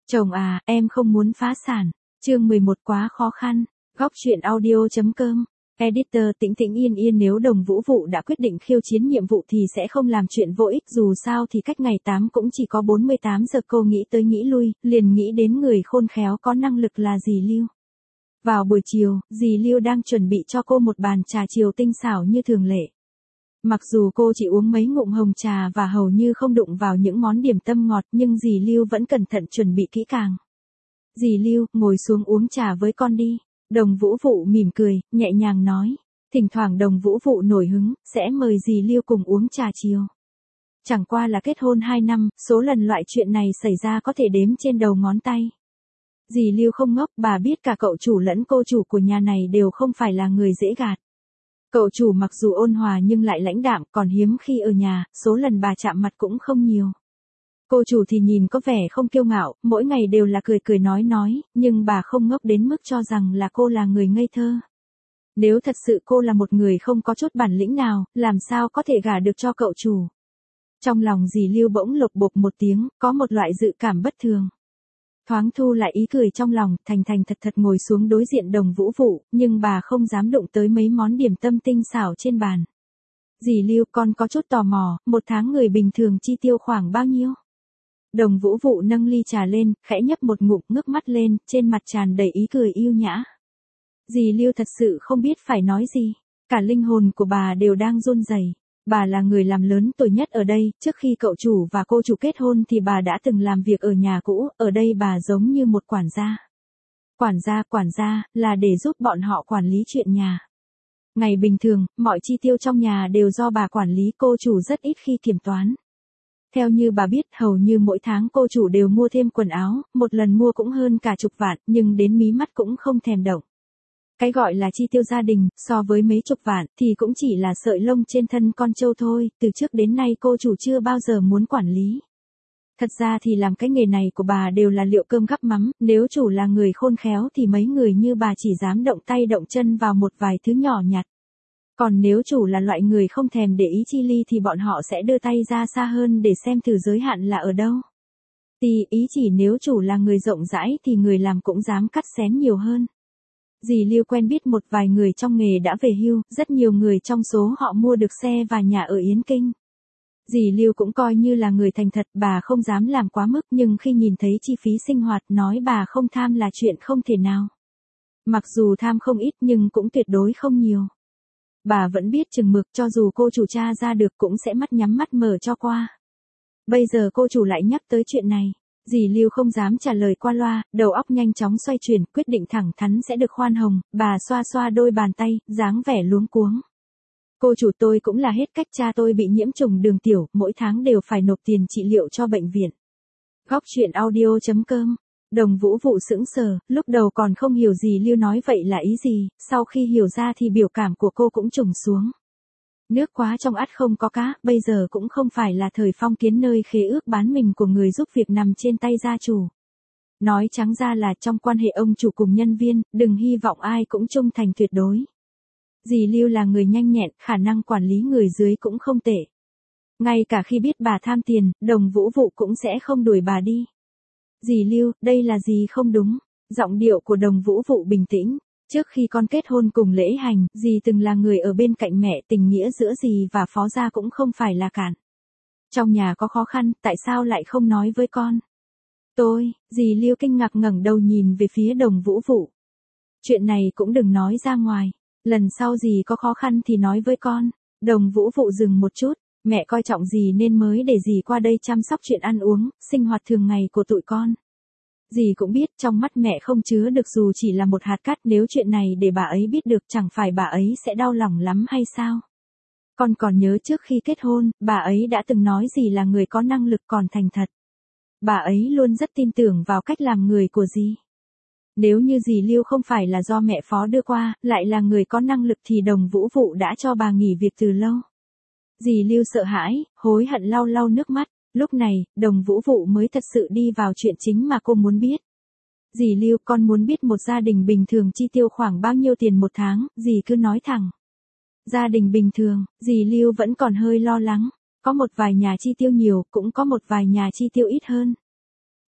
Chồng à, em không muốn phá sản. Chương 11 quá khó khăn. Góc truyện audio.com. Editor Tĩnh Tĩnh Yên Yên nếu Đồng Vũ Vụ đã quyết định khiêu chiến nhiệm vụ thì sẽ không làm chuyện vô ích, dù sao thì cách ngày 8 cũng chỉ có 48 giờ. Cô nghĩ tới nghĩ lui, liền nghĩ đến người khôn khéo có năng lực là dì Lưu. Vào buổi chiều, dì Lưu đang chuẩn bị cho cô một bàn trà chiều tinh xảo như thường lệ. Mặc dù cô chỉ uống mấy ngụm hồng trà và hầu như không đụng vào những món điểm tâm ngọt, nhưng dì Lưu vẫn cẩn thận chuẩn bị kỹ càng. Dì Lưu, ngồi xuống uống trà với con đi. Đồng Vũ Vụ mỉm cười, nhẹ nhàng nói. Thỉnh thoảng Đồng Vũ Vụ nổi hứng, sẽ mời dì Lưu cùng uống trà chiều. Chẳng qua là kết hôn 2 năm, số lần loại chuyện này xảy ra có thể đếm trên đầu ngón tay. Dì Lưu không ngốc, bà biết cả cậu chủ lẫn cô chủ của nhà này đều không phải là người dễ gạt. Cậu chủ mặc dù ôn hòa nhưng lại lãnh đạm, còn hiếm khi ở nhà, số lần bà chạm mặt cũng không nhiều. Cô chủ thì nhìn có vẻ không kiêu ngạo, mỗi ngày đều là cười cười nói, nhưng bà không ngốc đến mức cho rằng là cô là người ngây thơ. Nếu thật sự cô là một người không có chút bản lĩnh nào, làm sao có thể gả được cho cậu chủ. Trong lòng dì Lưu bỗng lộc bộp một tiếng, có một loại dự cảm bất thường. Thoáng thu lại ý cười trong lòng, thành thật ngồi xuống đối diện Đồng Vũ Vụ, nhưng bà không dám đụng tới mấy món điểm tâm tinh xảo trên bàn. Dì Lưu, con có chút tò mò, một tháng người bình thường chi tiêu khoảng bao nhiêu? Đồng Vũ Vụ nâng ly trà lên, khẽ nhấp một ngụm, ngước mắt lên, trên mặt tràn đầy ý cười yêu nhã. Dì Lưu thật sự không biết phải nói gì, cả linh hồn của bà đều đang run rẩy. Bà là người làm lớn tuổi nhất ở đây, trước khi cậu chủ và cô chủ kết hôn thì bà đã từng làm việc ở nhà cũ, ở đây bà giống như một quản gia. Quản gia, là để giúp bọn họ quản lý chuyện nhà. Ngày bình thường, mọi chi tiêu trong nhà đều do bà quản lý, cô chủ rất ít khi kiểm toán. Theo như bà biết, hầu như mỗi tháng cô chủ đều mua thêm quần áo, một lần mua cũng hơn cả chục vạn, nhưng đến mí mắt cũng không thèm động. Cái gọi là chi tiêu gia đình, so với mấy chục vạn, thì cũng chỉ là sợi lông trên thân con trâu thôi, từ trước đến nay cô chủ chưa bao giờ muốn quản lý. Thật ra thì làm cái nghề này của bà đều là liệu cơm gắp mắm, nếu chủ là người khôn khéo thì mấy người như bà chỉ dám động tay động chân vào một vài thứ nhỏ nhặt. Còn nếu chủ là loại người không thèm để ý chi ly thì bọn họ sẽ đưa tay ra xa hơn để xem thử giới hạn là ở đâu. Ý chỉ nếu chủ là người rộng rãi thì người làm cũng dám cắt xén nhiều hơn. Dì Lưu quen biết một vài người trong nghề đã về hưu, rất nhiều người trong số họ mua được xe và nhà ở Yến Kinh. Dì Lưu cũng coi như là người thành thật, bà không dám làm quá mức, nhưng khi nhìn thấy chi phí sinh hoạt nói bà không tham là chuyện không thể nào. Mặc dù tham không ít nhưng cũng tuyệt đối không nhiều. Bà vẫn biết chừng mực, cho dù cô chủ tra ra được cũng sẽ mắt nhắm mắt mở cho qua. Bây giờ cô chủ lại nhắc tới chuyện này. Dì Lưu không dám trả lời qua loa, đầu óc nhanh chóng xoay chuyển, quyết định thẳng thắn sẽ được khoan hồng, bà xoa xoa đôi bàn tay, dáng vẻ luống cuống. Cô chủ, tôi cũng là hết cách, cha tôi bị nhiễm trùng đường tiểu, mỗi tháng đều phải nộp tiền trị liệu cho bệnh viện. Góc truyện audio.com. Đồng Vũ Vụ sững sờ, lúc đầu còn không hiểu dì Lưu nói vậy là ý gì, sau khi hiểu ra thì biểu cảm của cô cũng trùng xuống. Nước quá trong ắt không có cá, bây giờ cũng không phải là thời phong kiến nơi khế ước bán mình của người giúp việc nằm trên tay gia chủ. Nói trắng ra là trong quan hệ ông chủ cùng nhân viên, đừng hy vọng ai cũng trung thành tuyệt đối. Dì Lưu là người nhanh nhẹn, khả năng quản lý người dưới cũng không tệ. Ngay cả khi biết bà tham tiền, Đồng Vũ Vụ cũng sẽ không đuổi bà đi. Dì Lưu, đây là gì không đúng? Giọng điệu của Đồng Vũ Vụ bình tĩnh. Trước khi con kết hôn cùng Lễ Hành, dì từng là người ở bên cạnh mẹ, tình nghĩa giữa dì và Phó gia cũng không phải là cản. Trong nhà có khó khăn, tại sao lại không nói với con? Dì Lưu kinh ngạc ngẩng đầu nhìn về phía Đồng Vũ Vụ. Chuyện này cũng đừng nói ra ngoài, lần sau dì có khó khăn thì nói với con. Đồng Vũ Vụ dừng một chút, mẹ coi trọng dì nên mới để dì qua đây chăm sóc chuyện ăn uống, sinh hoạt thường ngày của tụi con. Dì cũng biết trong mắt mẹ không chứa được dù chỉ là một hạt cát, nếu chuyện này để bà ấy biết được chẳng phải bà ấy sẽ đau lòng lắm hay sao? Con còn nhớ trước khi kết hôn, bà ấy đã từng nói dì là người có năng lực còn thành thật. Bà ấy luôn rất tin tưởng vào cách làm người của dì. Nếu như dì Lưu không phải là do mẹ Phó đưa qua, lại là người có năng lực thì Đồng Vũ Vụ đã cho bà nghỉ việc từ lâu. Dì Lưu sợ hãi, hối hận lau lau nước mắt. Lúc này, Đồng Vũ Vụ mới thật sự đi vào chuyện chính mà cô muốn biết. Dì Lưu, con muốn biết một gia đình bình thường chi tiêu khoảng bao nhiêu tiền một tháng, dì cứ nói thẳng. Gia đình bình thường, dì Lưu vẫn còn hơi lo lắng. Có một vài nhà chi tiêu nhiều, cũng có một vài nhà chi tiêu ít hơn.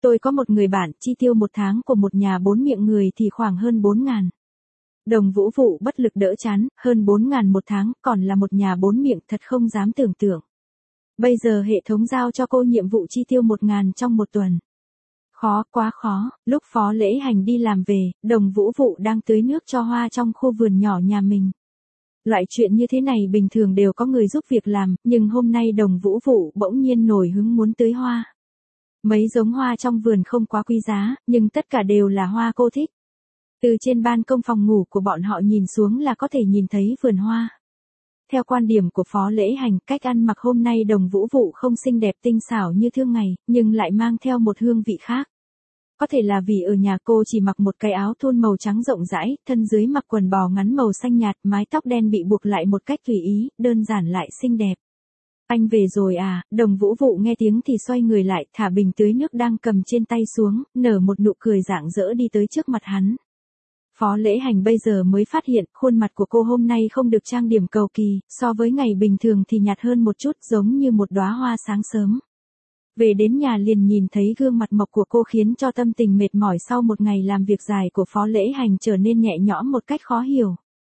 Tôi có một người bạn, chi tiêu một tháng của một nhà 4 miệng người thì khoảng hơn 4.000. Đồng Vũ Vụ bất lực đỡ chán, hơn 4.000 một tháng, còn là một nhà 4 miệng, thật không dám tưởng tượng. Bây giờ hệ thống giao cho cô nhiệm vụ chi tiêu 1.000 trong một tuần. Khó, quá khó. Lúc Phó Lễ Hành đi làm về, Đồng Vũ Vụ đang tưới nước cho hoa trong khu vườn nhỏ nhà mình. Loại chuyện như thế này bình thường đều có người giúp việc làm, nhưng hôm nay Đồng Vũ Vụ bỗng nhiên nổi hứng muốn tưới hoa. Mấy giống hoa trong vườn không quá quý giá, nhưng tất cả đều là hoa cô thích. Từ trên ban công phòng ngủ của bọn họ nhìn xuống là có thể nhìn thấy vườn hoa. Theo quan điểm của Phó Lễ Hành, cách ăn mặc hôm nay Đồng Vũ Vụ không xinh đẹp tinh xảo như thường ngày, nhưng lại mang theo một hương vị khác. Có thể là vì ở nhà cô chỉ mặc một cái áo thun màu trắng rộng rãi, thân dưới mặc quần bò ngắn màu xanh nhạt, mái tóc đen bị buộc lại một cách tùy ý, đơn giản lại xinh đẹp. Anh về rồi à? Đồng Vũ Vụ nghe tiếng thì xoay người lại, thả bình tưới nước đang cầm trên tay xuống, nở một nụ cười rạng rỡ đi tới trước mặt hắn. Phó Lễ Hành bây giờ mới phát hiện, khuôn mặt của cô hôm nay không được trang điểm cầu kỳ, so với ngày bình thường thì nhạt hơn một chút, giống như một đóa hoa sáng sớm. Về đến nhà liền nhìn thấy gương mặt mộc của cô khiến cho tâm tình mệt mỏi sau một ngày làm việc dài của Phó Lễ Hành trở nên nhẹ nhõm một cách khó hiểu.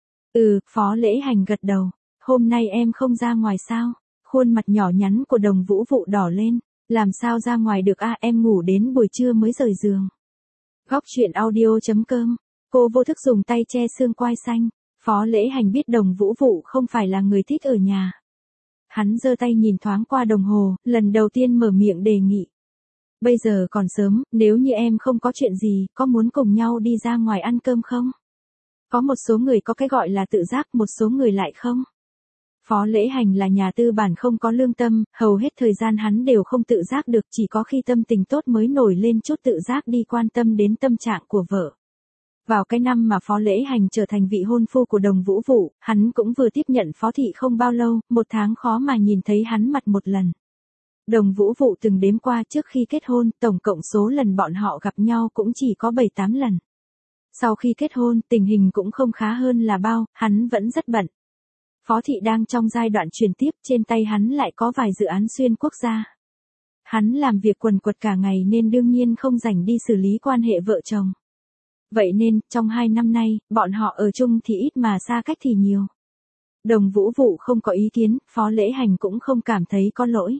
Phó Lễ Hành gật đầu. Hôm nay em không ra ngoài sao? Khuôn mặt nhỏ nhắn của Đồng Vũ Vụ đỏ lên. Làm sao ra ngoài được à, em ngủ đến buổi trưa mới rời giường. Góc truyện audio.com. Cô vô thức dùng tay che xương quai xanh. Phó Lễ Hành biết Đồng Vũ Vụ không phải là người thích ở nhà. Hắn giơ tay nhìn thoáng qua đồng hồ, lần đầu tiên mở miệng đề nghị. Bây giờ còn sớm, nếu như em không có chuyện gì, có muốn cùng nhau đi ra ngoài ăn cơm không? Có một số người có cái gọi là tự giác, một số người lại không. Phó Lễ Hành là nhà tư bản không có lương tâm, hầu hết thời gian hắn đều không tự giác được, chỉ có khi tâm tình tốt mới nổi lên chút tự giác đi quan tâm đến tâm trạng của vợ. Vào cái năm mà Phó Lễ Hành trở thành vị hôn phu của Đồng Vũ Vụ, hắn cũng vừa tiếp nhận Phó Thị không bao lâu, một tháng khó mà nhìn thấy hắn mặt một lần. Đồng Vũ Vụ từng đếm qua trước khi kết hôn, tổng cộng số lần bọn họ gặp nhau cũng chỉ có 7-8 lần. Sau khi kết hôn, tình hình cũng không khá hơn là bao, hắn vẫn rất bận. Phó Thị đang trong giai đoạn chuyển tiếp, trên tay hắn lại có vài dự án xuyên quốc gia. Hắn làm việc quần quật cả ngày nên đương nhiên không rảnh đi xử lý quan hệ vợ chồng. Vậy nên, trong 2 năm nay, bọn họ ở chung thì ít mà xa cách thì nhiều. Đồng Vũ Vụ không có ý kiến, Phó Lễ Hành cũng không cảm thấy có lỗi.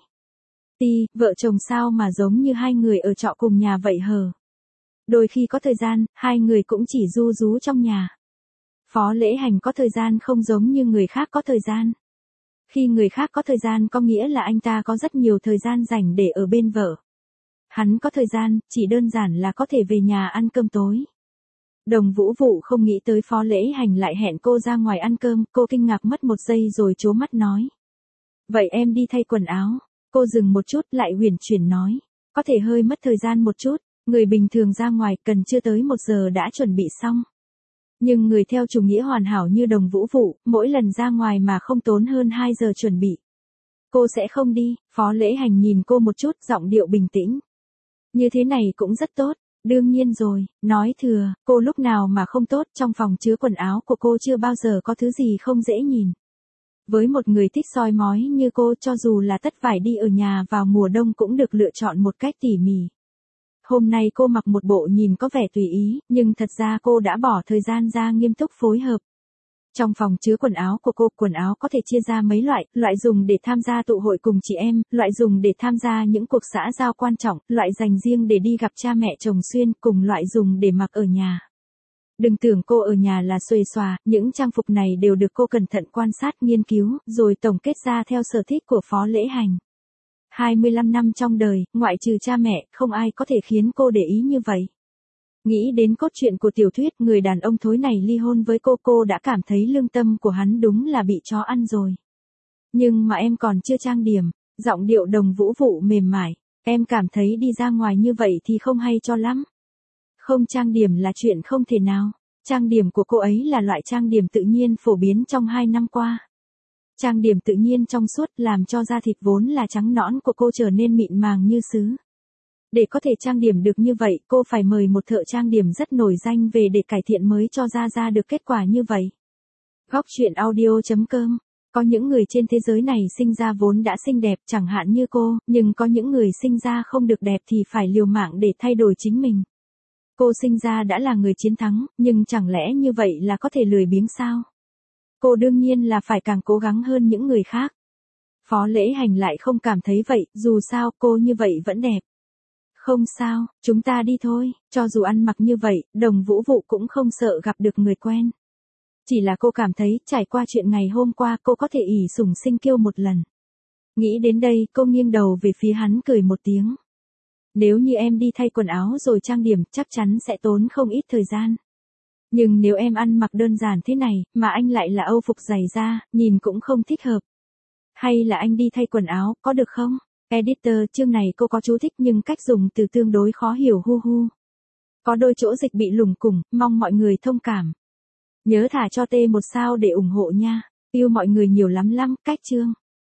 Vợ chồng sao mà giống như hai người ở trọ cùng nhà vậy hờ. Đôi khi có thời gian, hai người cũng chỉ ru rú trong nhà. Phó Lễ Hành có thời gian không giống như người khác có thời gian. Khi người khác có thời gian có nghĩa là anh ta có rất nhiều thời gian rảnh để ở bên vợ. Hắn có thời gian, chỉ đơn giản là có thể về nhà ăn cơm tối. Đồng Vũ Vụ không nghĩ tới Phó Lễ Hành lại hẹn cô ra ngoài ăn cơm, cô kinh ngạc mất một giây rồi trố mắt nói. Vậy em đi thay quần áo. Cô dừng một chút lại huyền chuyển nói. Có thể hơi mất thời gian một chút, người bình thường ra ngoài cần chưa tới 1 giờ đã chuẩn bị xong. Nhưng người theo chủ nghĩa hoàn hảo như Đồng Vũ Vụ, mỗi lần ra ngoài mà không tốn hơn 2 giờ chuẩn bị. Cô sẽ không đi. Phó Lễ Hành nhìn cô một chút, giọng điệu bình tĩnh. Như thế này cũng rất tốt. Đương nhiên rồi, nói thừa, cô lúc nào mà không tốt, trong phòng chứa quần áo của cô chưa bao giờ có thứ gì không dễ nhìn. Với một người thích soi mói như cô, cho dù là tất vải đi ở nhà vào mùa đông cũng được lựa chọn một cách tỉ mỉ. Hôm nay cô mặc một bộ nhìn có vẻ tùy ý, nhưng thật ra cô đã bỏ thời gian ra nghiêm túc phối hợp. Trong phòng chứa quần áo của cô, quần áo có thể chia ra mấy loại dùng để tham gia tụ hội cùng chị em, loại dùng để tham gia những cuộc xã giao quan trọng, loại dành riêng để đi gặp cha mẹ chồng xuyên, cùng loại dùng để mặc ở nhà. Đừng tưởng cô ở nhà là xuề xòa, những trang phục này đều được cô cẩn thận quan sát, nghiên cứu, rồi tổng kết ra theo sở thích của Phó Lễ Hành. 25 năm trong đời, ngoại trừ cha mẹ, không ai có thể khiến cô để ý như vậy. Nghĩ đến cốt truyện của tiểu thuyết, người đàn ông thối này ly hôn với cô đã cảm thấy lương tâm của hắn đúng là bị chó ăn rồi. Nhưng mà em còn chưa trang điểm, giọng điệu Đồng Vũ Vụ mềm mại, em cảm thấy đi ra ngoài như vậy thì không hay cho lắm. Không trang điểm là chuyện không thể nào, trang điểm của cô ấy là loại trang điểm tự nhiên phổ biến trong 2 năm qua. Trang điểm tự nhiên trong suốt làm cho da thịt vốn là trắng nõn của cô trở nên mịn màng như sứ. Để có thể trang điểm được như vậy, cô phải mời một thợ trang điểm rất nổi danh về để cải thiện mới cho ra được kết quả như vậy. Góc truyện audio.com Có những người trên thế giới này sinh ra vốn đã xinh đẹp chẳng hạn như cô, nhưng có những người sinh ra không được đẹp thì phải liều mạng để thay đổi chính mình. Cô sinh ra đã là người chiến thắng, nhưng chẳng lẽ như vậy là có thể lười biếng sao? Cô đương nhiên là phải càng cố gắng hơn những người khác. Phó Lễ Hành lại không cảm thấy vậy, dù sao cô như vậy vẫn đẹp. Không sao, chúng ta đi thôi, cho dù ăn mặc như vậy, Đồng Vũ Vụ cũng không sợ gặp được người quen. Chỉ là cô cảm thấy, trải qua chuyện ngày hôm qua cô có thể ỷ sủng sinh kiêu một lần. Nghĩ đến đây, cô nghiêng đầu về phía hắn cười một tiếng. Nếu như em đi thay quần áo rồi trang điểm, chắc chắn sẽ tốn không ít thời gian. Nhưng nếu em ăn mặc đơn giản thế này, mà anh lại là Âu phục dày da, nhìn cũng không thích hợp. Hay là anh đi thay quần áo, có được không? Editor, chương này cô có chú thích nhưng cách dùng từ tương đối khó hiểu hu hu. Có đôi chỗ dịch bị lủng củng, mong mọi người thông cảm. Nhớ thả cho T1 sao để ủng hộ nha. Yêu mọi người nhiều lắm, cách chương.